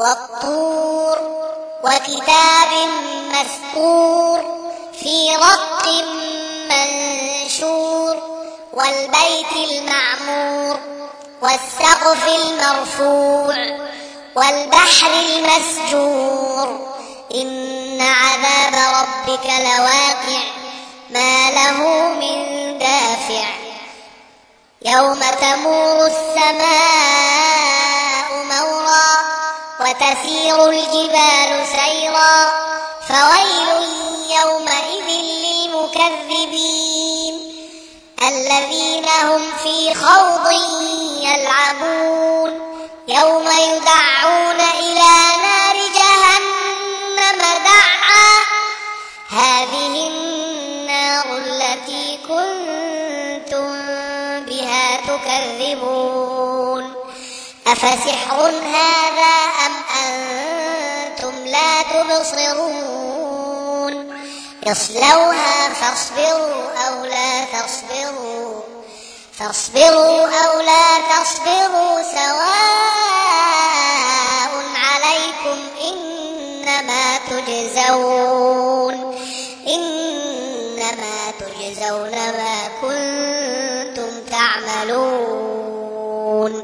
والطور وكتاب مسطور في رق منشور والبيت المعمور والسقف المرفوع والبحر المسجور إن عذاب ربك لواقع ما له من دافع يوم تمور السماء مورا وتسير الجبال سيرا فويل يومئذ للمكذبين الذين هم في خوض يلعبون يوم يدعون إلى نار جهنم دعا هذه النار التي كنتم بها تكذبون أفسحر هذا أم أنتم لا تبصرون اصلوها فاصبروا أو لا تصبروا سواء عليكم إنما تجزون ما كنتم تعملون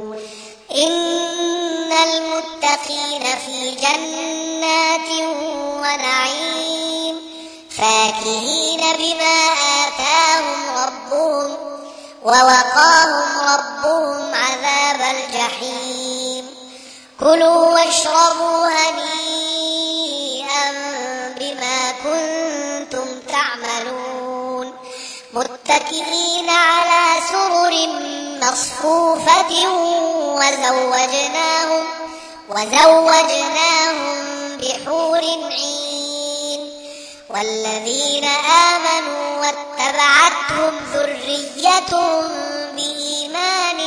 إن المتقين في جنات ونعيم فاكهين بما آتاهم ربهم ووقاهم ربهم عذاب الجحيم كلوا واشربوا هنيئا بما كنتم تعملون متكئين على سرر مصفوفة وزوجناهم بحور عين والذين آمنوا واتبعتهم ذريتهم بإيمان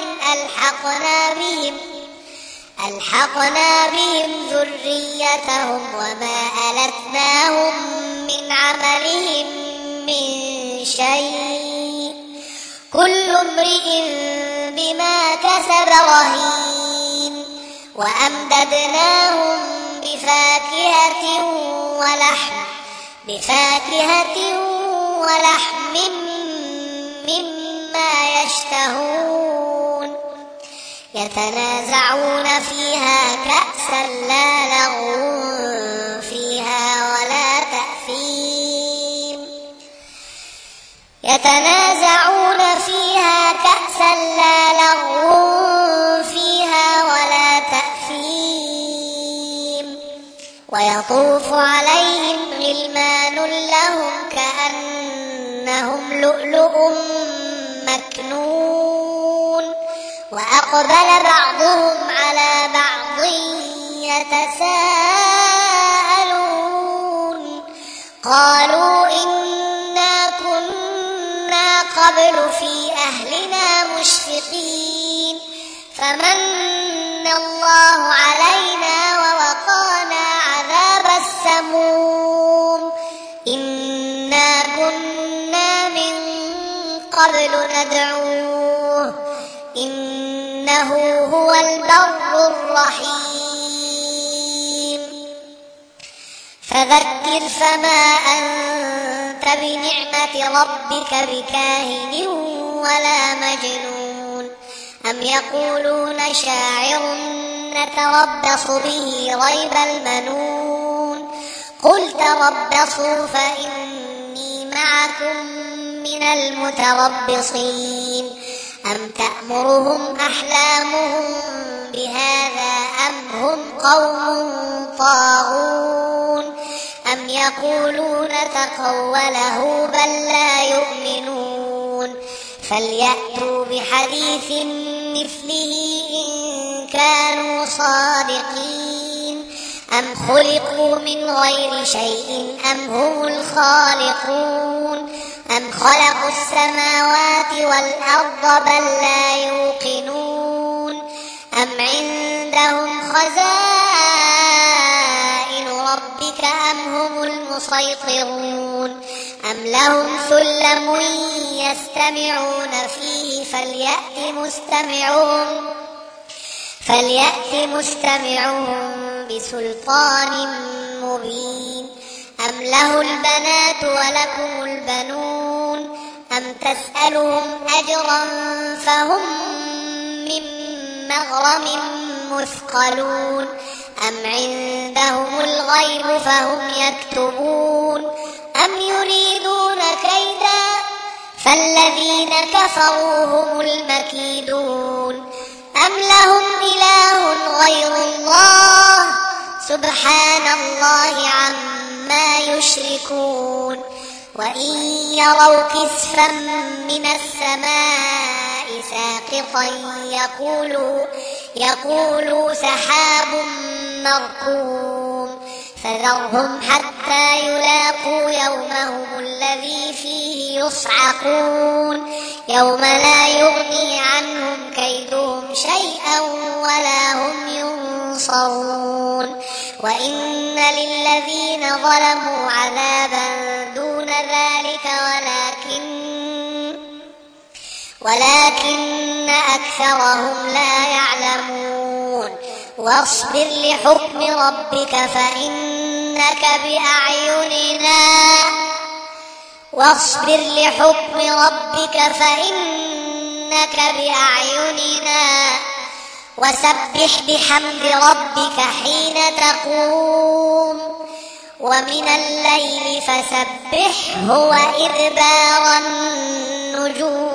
ألحقنا بهم ذريتهم وما ألتناهم من عملهم من شيء كل امرئ بما كسب رهين وأمددناهم بفاكهة ولحم مما يشتهون يتنازعون فيها كأسا لا لغو فيها ولا تأثيم ويطوف عليهم غلمان لهم كأنهم لؤلؤ مكنون وأقبل بعضهم على بعض يتساءلون قالوا إنا كنا قبل في أهلنا مشفقين فمن الله علينا ووقانا عذاب السموم إنا كنا من قبل ندعوه إنه هو البر الرحيم فذكر فما أنت بنعمة ربك بكاهن ولا مجنون أم يقولون شاعر نتربص به ريب المنون قل تربصوا فإني معكم من المتربصين أم تأمرهم أحلامهم بهذا أم هم قوم طاغون أم يقولون تقوله بل لا يؤمنون فليأتوا بحديث مثله إن كانوا صادقين أم خلقوا من غير شيء أم هم الخالقون أم خلقوا السماوات والأرض بل لا يوقنون أم عندهم خزائن ربك أم هم المسيطرون أم لهم سلم يستمعون فيه فليأت مستمعهم بسلطان مبين أم له البنات ولكم البنون أم تسألهم أجرا فهم من مغرم مثقلون أم عندهم الغيب فهم يكتبون أم يريدون كيدا فالذين كفروا هم المكيدون أم لهم إله غير الله سبحان الله عما يشركون وإن يروا كسفا من السماء ساقطا يقولوا سحاب مركوم فذرهم حتى يلاقوا يومهم الذي فيه يصعقون يوم لا يغني عنهم كيدهم شيئا ولا هم ينصرون وإن للذين ظلموا عذابا دون ذلك ولكن أكثرهم لا يعلمون واصبر لحكم ربك فإنك بأعيننا وسبح بحمد ربك حين تقوم ومن الليل فسبحه وإدبار النجوم